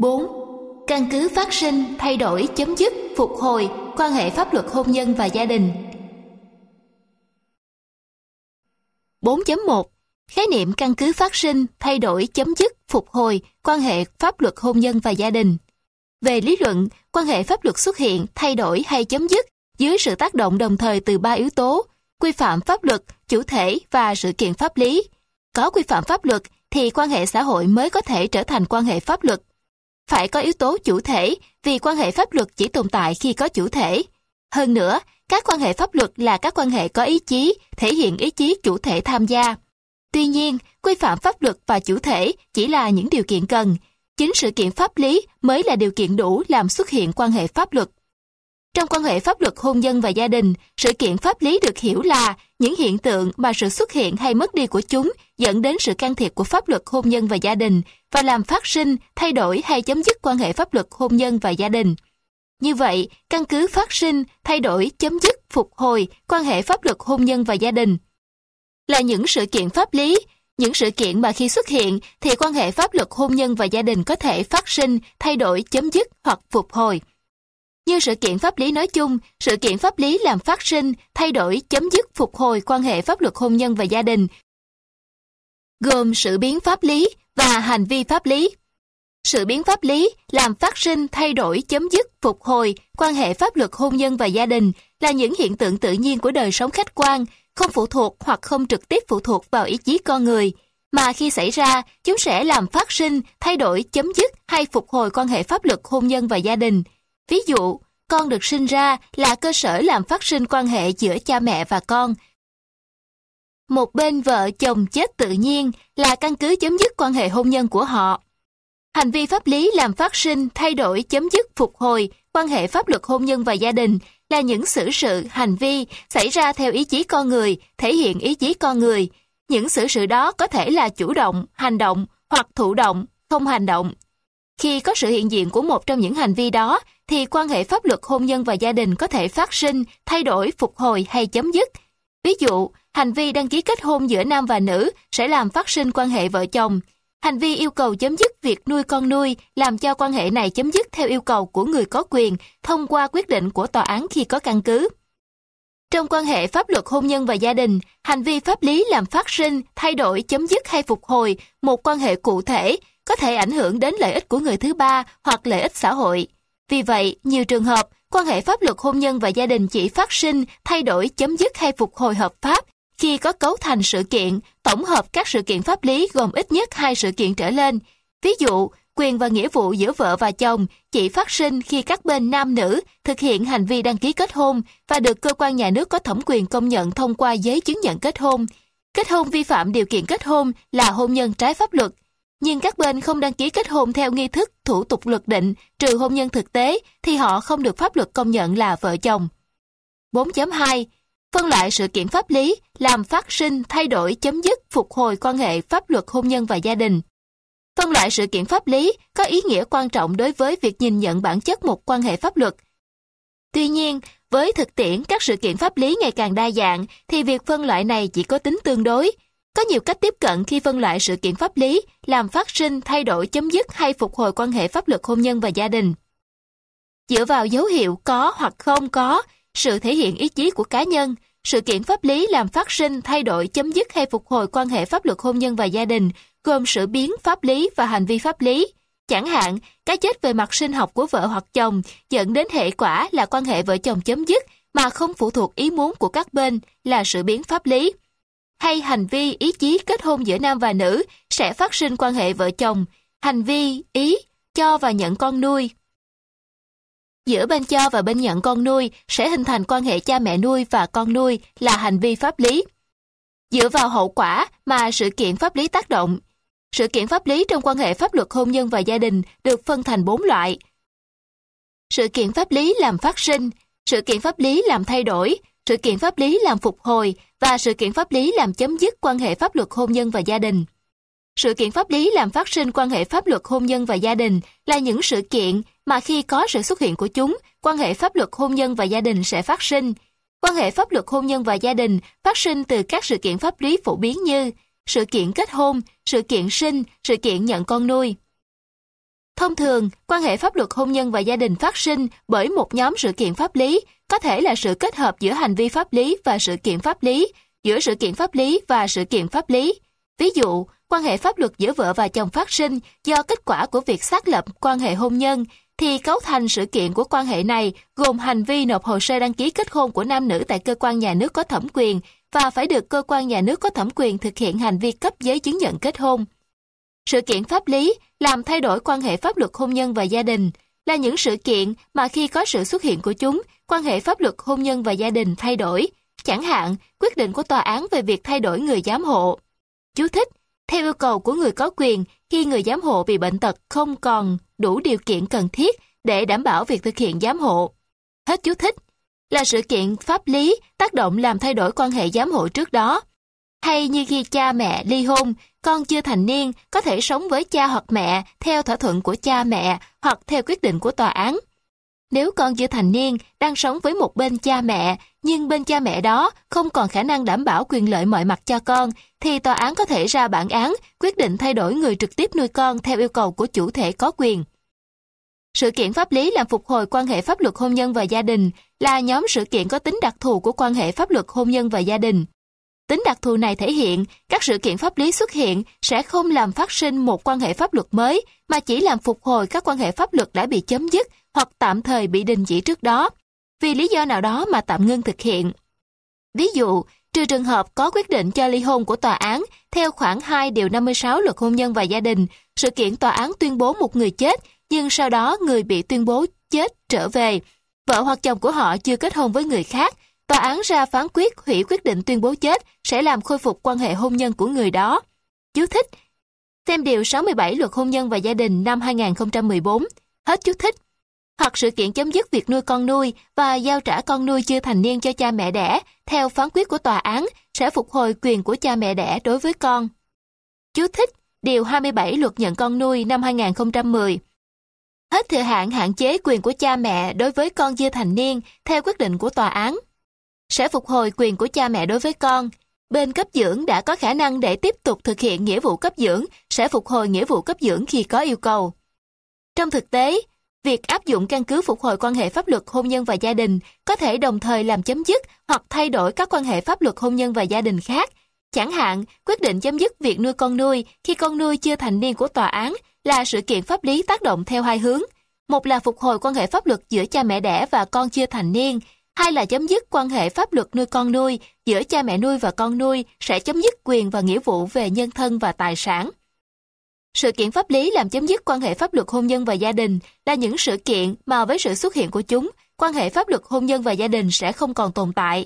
4. Căn cứ phát sinh, thay đổi, chấm dứt, phục hồi quan hệ pháp luật hôn nhân và gia đình. 4.1. Khái niệm căn cứ phát sinh, thay đổi, chấm dứt, phục hồi quan hệ pháp luật hôn nhân và gia đình. Về lý luận, quan hệ pháp luật xuất hiện, thay đổi hay chấm dứt dưới sự tác động đồng thời từ 3 yếu tố: quy phạm pháp luật, chủ thể và sự kiện pháp lý. Có quy phạm pháp luật thì quan hệ xã hội mới có thể trở thành quan hệ pháp luật. Phải có yếu tố chủ thể vì quan hệ pháp luật chỉ tồn tại khi có chủ thể. Hơn nữa, các quan hệ pháp luật là các quan hệ có ý chí, thể hiện ý chí chủ thể tham gia. Tuy nhiên, quy phạm pháp luật và chủ thể chỉ là những điều kiện cần. Chính sự kiện pháp lý mới là điều kiện đủ làm xuất hiện quan hệ pháp luật. Trong quan hệ pháp luật hôn nhân và gia đình, sự kiện pháp lý được hiểu là những hiện tượng mà sự xuất hiện hay mất đi của chúng dẫn đến sự can thiệp của pháp luật hôn nhân và gia đình và làm phát sinh, thay đổi hay chấm dứt quan hệ pháp luật hôn nhân và gia đình. Như vậy, căn cứ phát sinh, thay đổi, chấm dứt, phục hồi quan hệ pháp luật hôn nhân và gia đình là những sự kiện pháp lý, những sự kiện mà khi xuất hiện thì quan hệ pháp luật hôn nhân và gia đình có thể phát sinh, thay đổi, chấm dứt hoặc phục hồi. Như sự kiện pháp lý nói chung, sự kiện pháp lý làm phát sinh, thay đổi, chấm dứt, phục hồi quan hệ pháp luật hôn nhân và gia đình gồm sự biến pháp lý và hành vi pháp lý. Sự biến pháp lý làm phát sinh, thay đổi, chấm dứt, phục hồi quan hệ pháp luật hôn nhân và gia đình là những hiện tượng tự nhiên của đời sống khách quan, không phụ thuộc hoặc không trực tiếp phụ thuộc vào ý chí con người, mà khi xảy ra, chúng sẽ làm phát sinh, thay đổi, chấm dứt hay phục hồi quan hệ pháp luật hôn nhân và gia đình. Ví dụ, con được sinh ra là cơ sở làm phát sinh quan hệ giữa cha mẹ và con. Một bên vợ chồng chết tự nhiên là căn cứ chấm dứt quan hệ hôn nhân của họ. Hành vi pháp lý làm phát sinh, thay đổi, chấm dứt, phục hồi quan hệ pháp luật hôn nhân và gia đình là những xử sự, hành vi xảy ra theo ý chí con người, thể hiện ý chí con người. Những xử sự đó có thể là chủ động, hành động hoặc thụ động, không hành động. Khi có sự hiện diện của một trong những hành vi đó, thì quan hệ pháp luật hôn nhân và gia đình có thể phát sinh, thay đổi, phục hồi hay chấm dứt. Ví dụ, hành vi đăng ký kết hôn giữa nam và nữ sẽ làm phát sinh quan hệ vợ chồng. Hành vi yêu cầu chấm dứt việc nuôi con nuôi làm cho quan hệ này chấm dứt theo yêu cầu của người có quyền thông qua quyết định của tòa án khi có căn cứ. Trong quan hệ pháp luật hôn nhân và gia đình, hành vi pháp lý làm phát sinh, thay đổi, chấm dứt hay phục hồi một quan hệ cụ thể có thể ảnh hưởng đến lợi ích của người thứ ba hoặc lợi ích xã hội. Vì vậy, nhiều trường hợp, quan hệ pháp luật hôn nhân và gia đình chỉ phát sinh, thay đổi, chấm dứt hay phục hồi hợp pháp khi có cấu thành sự kiện, tổng hợp các sự kiện pháp lý gồm ít nhất 2 sự kiện trở lên. Ví dụ, quyền và nghĩa vụ giữa vợ và chồng chỉ phát sinh khi các bên nam nữ thực hiện hành vi đăng ký kết hôn và được cơ quan nhà nước có thẩm quyền công nhận thông qua giấy chứng nhận kết hôn. Kết hôn vi phạm điều kiện kết hôn là hôn nhân trái pháp luật. Nhưng các bên không đăng ký kết hôn theo nghi thức, thủ tục luật định, trừ hôn nhân thực tế, thì họ không được pháp luật công nhận là vợ chồng. 4.2. Phân loại sự kiện pháp lý, làm phát sinh, thay đổi, chấm dứt, phục hồi quan hệ pháp luật hôn nhân và gia đình. Phân loại sự kiện pháp lý có ý nghĩa quan trọng đối với việc nhìn nhận bản chất một quan hệ pháp luật. Tuy nhiên, với thực tiễn các sự kiện pháp lý ngày càng đa dạng, thì việc phân loại này chỉ có tính tương đối. Có nhiều cách tiếp cận khi phân loại sự kiện pháp lý, làm phát sinh, thay đổi, chấm dứt hay phục hồi quan hệ pháp luật hôn nhân và gia đình. Dựa vào dấu hiệu có hoặc không có, sự thể hiện ý chí của cá nhân, sự kiện pháp lý làm phát sinh, thay đổi, chấm dứt hay phục hồi quan hệ pháp luật hôn nhân và gia đình gồm sự biến pháp lý và hành vi pháp lý. Chẳng hạn, cái chết về mặt sinh học của vợ hoặc chồng dẫn đến hệ quả là quan hệ vợ chồng chấm dứt mà không phụ thuộc ý muốn của các bên là sự biến pháp lý. Hay hành vi ý chí kết hôn giữa nam và nữ sẽ phát sinh quan hệ vợ chồng, hành vi ý cho và nhận con nuôi giữa bên cho và bên nhận con nuôi sẽ hình thành quan hệ cha mẹ nuôi và con nuôi là hành vi pháp lý. Dựa vào hậu quả mà sự kiện pháp lý tác động. Sự kiện pháp lý trong quan hệ pháp luật hôn nhân và gia đình được phân thành 4 loại. Sự kiện pháp lý làm phát sinh, sự kiện pháp lý làm thay đổi, sự kiện pháp lý làm phục hồi và sự kiện pháp lý làm chấm dứt quan hệ pháp luật hôn nhân và gia đình. Sự kiện pháp lý làm phát sinh quan hệ pháp luật hôn nhân và gia đình là những sự kiện mà khi có sự xuất hiện của chúng, quan hệ pháp luật hôn nhân và gia đình sẽ phát sinh. Quan hệ pháp luật hôn nhân và gia đình phát sinh từ các sự kiện pháp lý phổ biến như sự kiện kết hôn, sự kiện sinh, sự kiện nhận con nuôi. Thông thường, quan hệ pháp luật hôn nhân và gia đình phát sinh bởi một nhóm sự kiện pháp lý, có thể là sự kết hợp giữa hành vi pháp lý và sự kiện pháp lý, giữa sự kiện pháp lý và sự kiện pháp lý. Ví dụ, quan hệ pháp luật giữa vợ và chồng phát sinh do kết quả của việc xác lập quan hệ hôn nhân, thì cấu thành sự kiện của quan hệ này gồm hành vi nộp hồ sơ đăng ký kết hôn của nam nữ tại cơ quan nhà nước có thẩm quyền và phải được cơ quan nhà nước có thẩm quyền thực hiện hành vi cấp giấy chứng nhận kết hôn. Sự kiện pháp lý làm thay đổi quan hệ pháp luật hôn nhân và gia đình là những sự kiện mà khi có sự xuất hiện của chúng, quan hệ pháp luật hôn nhân và gia đình thay đổi. Chẳng hạn, quyết định của tòa án về việc thay đổi người giám hộ. Chú thích: theo yêu cầu của người có quyền, khi người giám hộ bị bệnh tật không còn đủ điều kiện cần thiết để đảm bảo việc thực hiện giám hộ. Hết chú thích. Là sự kiện pháp lý tác động làm thay đổi quan hệ giám hộ trước đó. Hay như khi cha mẹ ly hôn, con chưa thành niên có thể sống với cha hoặc mẹ theo thỏa thuận của cha mẹ hoặc theo quyết định của tòa án. Nếu con chưa thành niên đang sống với một bên cha mẹ, nhưng bên cha mẹ đó không còn khả năng đảm bảo quyền lợi mọi mặt cho con, thì tòa án có thể ra bản án quyết định thay đổi người trực tiếp nuôi con theo yêu cầu của chủ thể có quyền. Sự kiện pháp lý làm phục hồi quan hệ pháp luật hôn nhân và gia đình là nhóm sự kiện có tính đặc thù của quan hệ pháp luật hôn nhân và gia đình. Tính đặc thù này thể hiện các sự kiện pháp lý xuất hiện sẽ không làm phát sinh một quan hệ pháp luật mới, mà chỉ làm phục hồi các quan hệ pháp luật đã bị chấm dứt hoặc tạm thời bị đình chỉ trước đó, vì lý do nào đó mà tạm ngưng thực hiện. Ví dụ, trừ trường hợp có quyết định cho ly hôn của tòa án theo khoản 2 điều 56 Luật Hôn nhân và Gia đình, sự kiện tòa án tuyên bố một người chết, nhưng sau đó người bị tuyên bố chết trở về. Vợ hoặc chồng của họ chưa kết hôn với người khác, tòa án ra phán quyết hủy quyết định tuyên bố chết sẽ làm khôi phục quan hệ hôn nhân của người đó. Chú thích: xem điều 67 Luật Hôn nhân và Gia đình năm 2014. Hết chú thích. Hoặc sự kiện chấm dứt việc nuôi con nuôi và giao trả con nuôi chưa thành niên cho cha mẹ đẻ theo phán quyết của tòa án sẽ phục hồi quyền của cha mẹ đẻ đối với con. Chú thích: điều 27 Luật nhận con nuôi năm 2010. Hết thời hạn hạn chế quyền của cha mẹ đối với con chưa thành niên theo quyết định của tòa án. Sẽ phục hồi quyền của cha mẹ đối với con. Bên cấp dưỡng đã có khả năng để tiếp tục thực hiện nghĩa vụ cấp dưỡng sẽ phục hồi nghĩa vụ cấp dưỡng khi có yêu cầu. Trong thực tế, việc áp dụng căn cứ phục hồi quan hệ pháp luật hôn nhân và gia đình có thể đồng thời làm chấm dứt hoặc thay đổi các quan hệ pháp luật hôn nhân và gia đình khác. Chẳng hạn, quyết định chấm dứt việc nuôi con nuôi khi con nuôi chưa thành niên của tòa án là sự kiện pháp lý tác động theo hai hướng. Một là phục hồi quan hệ pháp luật giữa cha mẹ đẻ và con chưa thành niên, hai là chấm dứt quan hệ pháp luật nuôi con nuôi giữa cha mẹ nuôi và con nuôi sẽ chấm dứt quyền và nghĩa vụ về nhân thân và tài sản. Sự kiện pháp lý làm chấm dứt quan hệ pháp luật hôn nhân và gia đình là những sự kiện mà với sự xuất hiện của chúng, quan hệ pháp luật hôn nhân và gia đình sẽ không còn tồn tại.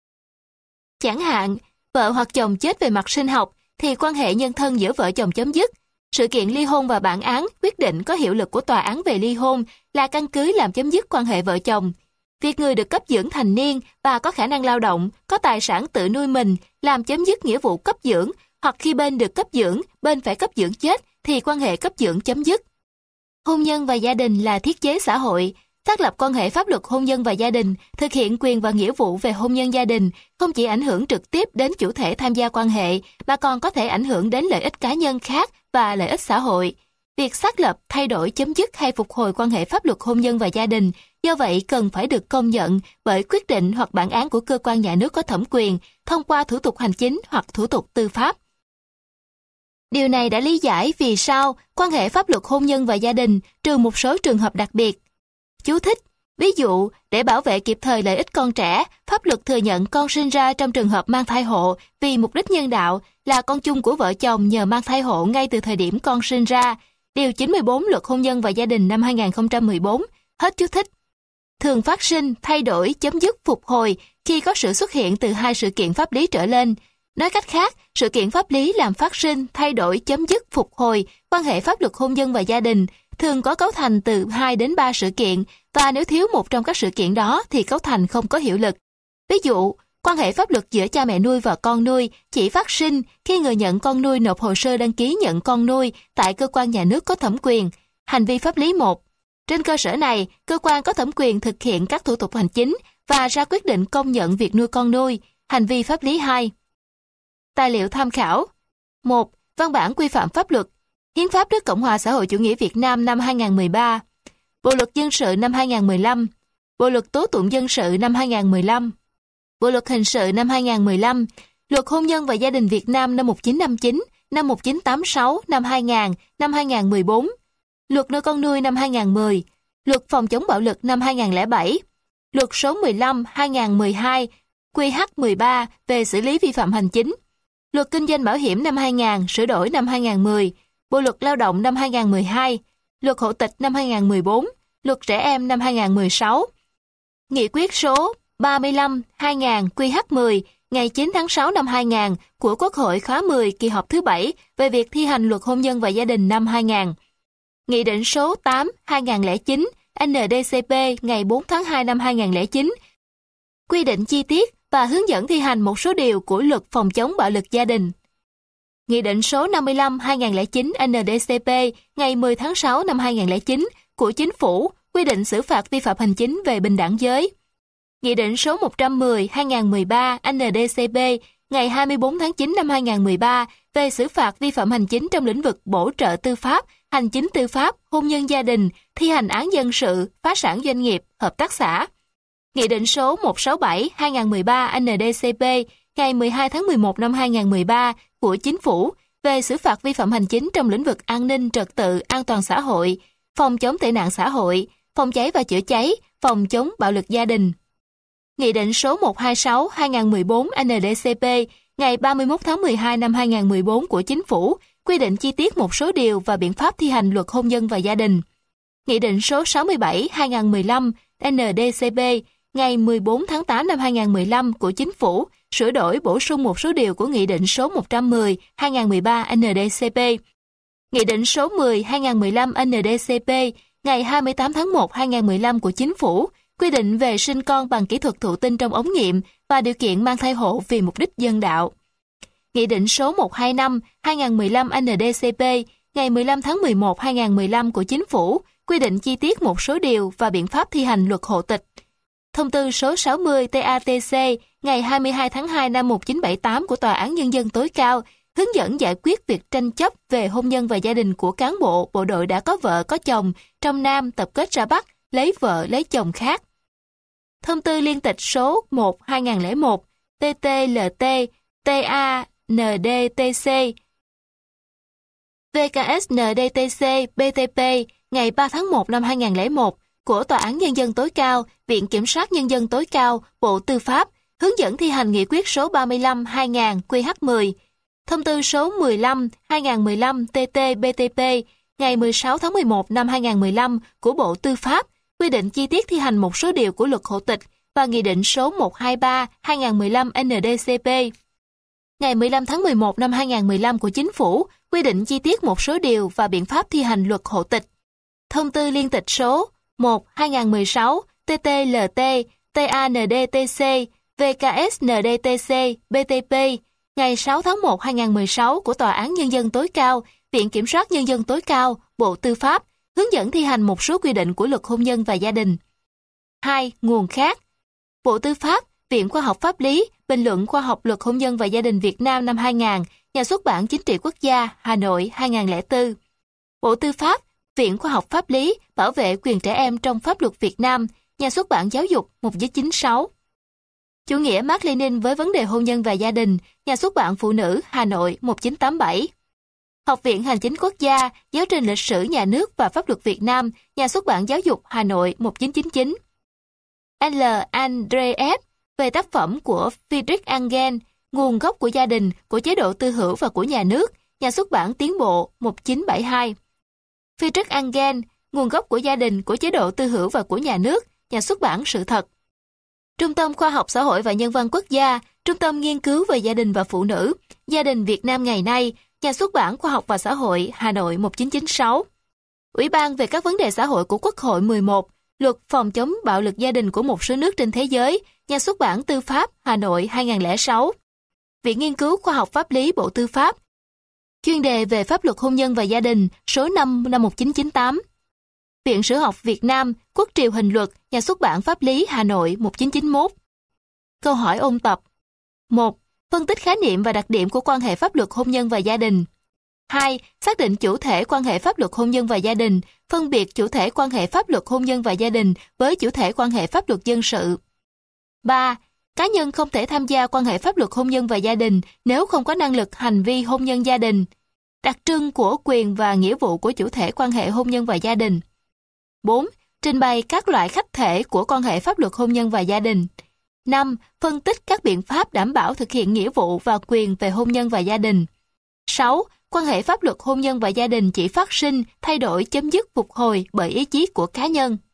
Chẳng hạn, vợ hoặc chồng chết về mặt sinh học thì quan hệ nhân thân giữa vợ chồng chấm dứt. Sự kiện ly hôn và bản án quyết định có hiệu lực của tòa án về ly hôn là căn cứ làm chấm dứt quan hệ vợ chồng. Việc người được cấp dưỡng thành niên và có khả năng lao động, có tài sản tự nuôi mình làm chấm dứt nghĩa vụ cấp dưỡng, hoặc khi bên được cấp dưỡng, bên phải cấp dưỡng chết thì quan hệ cấp dưỡng chấm dứt. Hôn nhân và gia đình là thiết chế xã hội. Xác lập quan hệ pháp luật hôn nhân và gia đình, thực hiện quyền và nghĩa vụ về hôn nhân gia đình không chỉ ảnh hưởng trực tiếp đến chủ thể tham gia quan hệ mà còn có thể ảnh hưởng đến lợi ích cá nhân khác và lợi ích xã hội. Việc xác lập, thay đổi, chấm dứt hay phục hồi quan hệ pháp luật hôn nhân và gia đình do vậy cần phải được công nhận bởi quyết định hoặc bản án của cơ quan nhà nước có thẩm quyền thông qua thủ tục hành chính hoặc thủ tục tư pháp. Điều này đã lý giải vì sao quan hệ pháp luật hôn nhân và gia đình trừ một số trường hợp đặc biệt. Chú thích: ví dụ, để bảo vệ kịp thời lợi ích con trẻ, pháp luật thừa nhận con sinh ra trong trường hợp mang thai hộ vì mục đích nhân đạo là con chung của vợ chồng nhờ mang thai hộ ngay từ thời điểm con sinh ra. Điều 94 Luật Hôn nhân và Gia đình năm 2014. Hết chú thích. Thường phát sinh, thay đổi, chấm dứt, phục hồi khi có sự xuất hiện từ hai sự kiện pháp lý trở lên. Nói cách khác, sự kiện pháp lý làm phát sinh, thay đổi, chấm dứt, phục hồi quan hệ pháp luật hôn nhân và gia đình thường có cấu thành từ 2 đến 3 sự kiện, và nếu thiếu một trong các sự kiện đó thì cấu thành không có hiệu lực. Ví dụ, quan hệ pháp luật giữa cha mẹ nuôi và con nuôi chỉ phát sinh khi người nhận con nuôi nộp hồ sơ đăng ký nhận con nuôi tại cơ quan nhà nước có thẩm quyền. Hành vi pháp lý 1. Trên cơ sở này, cơ quan có thẩm quyền thực hiện các thủ tục hành chính và ra quyết định công nhận việc nuôi con nuôi. Hành vi pháp lý 2. Tài liệu tham khảo. 1. Văn bản quy phạm pháp luật. Hiến pháp nước Cộng hòa xã hội chủ nghĩa Việt Nam năm 2013, Bộ luật dân sự năm 2015, Bộ luật tố tụng dân sự năm 2015, Bộ luật hình sự năm 2015, Luật hôn nhân và gia đình Việt Nam năm 1959, năm 1986, năm 2000, năm 2014, Luật nuôi con nuôi năm 2010, Luật phòng chống bạo lực năm 2007, Luật số 15/2012, QH13 về xử lý vi phạm hành chính, Luật kinh doanh bảo hiểm năm 2000, sửa đổi năm 2010, Bộ luật lao động năm 2012, Luật hộ tịch năm 2014, Luật trẻ em năm 2016, Nghị quyết số 35/2000 QH10 ngày 9 tháng 6 năm 2000 của Quốc hội khóa 10 kỳ họp thứ 7 về việc thi hành Luật hôn nhân và gia đình năm 2000, Nghị định số 8/2009 NDCP ngày 4 tháng 2 năm 2009 quy định chi tiết và hướng dẫn thi hành một số điều của Luật phòng chống bạo lực gia đình. Nghị định số 55/2009 NDCP ngày 10 tháng 6 năm 2009 của Chính phủ quy định xử phạt vi phạm hành chính về bình đẳng giới. Nghị định số 110/2013 NDCP ngày 24 tháng 9 năm 2013 về xử phạt vi phạm hành chính trong lĩnh vực bổ trợ tư pháp, hành chính tư pháp, hôn nhân gia đình, thi hành án dân sự, phá sản doanh nghiệp, hợp tác xã. Nghị định số 167/2013 NDCP ngày 12 tháng 11 năm 2013 của Chính phủ về xử phạt vi phạm hành chính trong lĩnh vực an ninh trật tự, an toàn xã hội, phòng chống tệ nạn xã hội, phòng cháy và chữa cháy, phòng chống bạo lực gia đình. Nghị định số 126/2014 NDCP ngày 31 tháng 12 năm 2014 của Chính phủ quy định chi tiết một số điều và biện pháp thi hành Luật hôn nhân và gia đình. Nghị định số 67/2015 NDCP ngày 14 tháng 8 năm 2015 của Chính phủ sửa đổi bổ sung một số điều của Nghị định số 110/2013 NDCP. Nghị định số 10/2015 NDCP ngày 28 tháng 1 2015 của Chính phủ quy định về sinh con bằng kỹ thuật thụ tinh trong ống nghiệm và điều kiện mang thai hộ vì mục đích nhân đạo. Nghị định số 125/2015 NDCP ngày 15 tháng 11 2015 của Chính phủ quy định chi tiết một số điều và biện pháp thi hành Luật hộ tịch. Thông tư số 60 TATC ngày 22 tháng 2 năm 1978 của Tòa án Nhân dân tối cao hướng dẫn giải quyết việc tranh chấp về hôn nhân và gia đình của cán bộ, bộ đội đã có vợ có chồng trong Nam tập kết ra Bắc, lấy vợ lấy chồng khác. Thông tư liên tịch số 1/2001 TTLT TANDTC VKSNDTC BTP ngày 3 tháng 1 năm 2001 của Tòa án Nhân dân tối cao, Viện Kiểm sát Nhân dân tối cao, Bộ Tư pháp hướng dẫn thi hành Nghị quyết số 35/2000 QH10, Thông tư số 15/2015 TT-BTP ngày 16 tháng 11 năm 2015 của Bộ Tư pháp quy định chi tiết thi hành một số điều của Luật hộ tịch và Nghị định số 123/2015 NDCP ngày 15 tháng 11 năm 2015 của Chính phủ quy định chi tiết một số điều và biện pháp thi hành Luật hộ tịch. Thông tư liên tịch số 1/2016 TTLT TANDTC VKSNDTC BTP ngày 6 tháng 1 2016 của Tòa án Nhân dân tối cao, Viện Kiểm sát Nhân dân tối cao, Bộ Tư pháp hướng dẫn thi hành một số quy định của Luật hôn nhân và gia đình. 2. Nguồn khác: Bộ Tư pháp, Viện Khoa học Pháp lý, Bình luận khoa học Luật hôn nhân và gia đình Việt Nam năm 2000, Nhà xuất bản Chính trị Quốc gia, Hà Nội 2004. Bộ Tư pháp, Viện Khoa học Pháp lý, Bảo vệ quyền trẻ em trong pháp luật Việt Nam, Nhà xuất bản Giáo dục 1996. Chủ nghĩa Mác Lênin với vấn đề hôn nhân và gia đình, Nhà xuất bản Phụ nữ, Hà Nội 1987. Học viện Hành chính Quốc gia, Giáo trình lịch sử nhà nước và pháp luật Việt Nam, Nhà xuất bản Giáo dục, Hà Nội 1999. L. Andreev về tác phẩm của Friedrich Engels, Nguồn gốc của gia đình, của chế độ tư hữu và của nhà nước, Nhà xuất bản Tiến bộ 1972. Friedrich Engels, Nguồn gốc của gia đình, của chế độ tư hữu và của nhà nước, Nhà xuất bản Sự thật. Trung tâm Khoa học Xã hội và Nhân văn Quốc gia, Trung tâm Nghiên cứu về gia đình và phụ nữ, Gia đình Việt Nam ngày nay, Nhà xuất bản Khoa học và Xã hội, Hà Nội 1996. Ủy ban về các vấn đề xã hội của Quốc hội 11, Luật phòng chống bạo lực gia đình của một số nước trên thế giới, Nhà xuất bản Tư pháp, Hà Nội 2006. Viện Nghiên cứu Khoa học Pháp lý Bộ Tư pháp, chuyên đề về pháp luật hôn nhân và gia đình, số 5 năm 1998. Viện Sử học Việt Nam, Quốc triều hình luật, Nhà xuất bản Pháp lý, Hà Nội 1991. Câu hỏi ôn tập: 1. Phân tích khái niệm và đặc điểm của quan hệ pháp luật hôn nhân và gia đình. 2. Xác định chủ thể quan hệ pháp luật hôn nhân và gia đình, phân biệt chủ thể quan hệ pháp luật hôn nhân và gia đình với chủ thể quan hệ pháp luật dân sự. 3. Cá nhân không thể tham gia quan hệ pháp luật hôn nhân và gia đình nếu không có năng lực hành vi hôn nhân gia đình. Đặc trưng của quyền và nghĩa vụ của chủ thể quan hệ hôn nhân và gia đình. 4. Trình bày các loại khách thể của quan hệ pháp luật hôn nhân và gia đình. 5. Phân tích các biện pháp đảm bảo thực hiện nghĩa vụ và quyền về hôn nhân và gia đình. 6. Quan hệ pháp luật hôn nhân và gia đình chỉ phát sinh, thay đổi, chấm dứt, phục hồi bởi ý chí của cá nhân.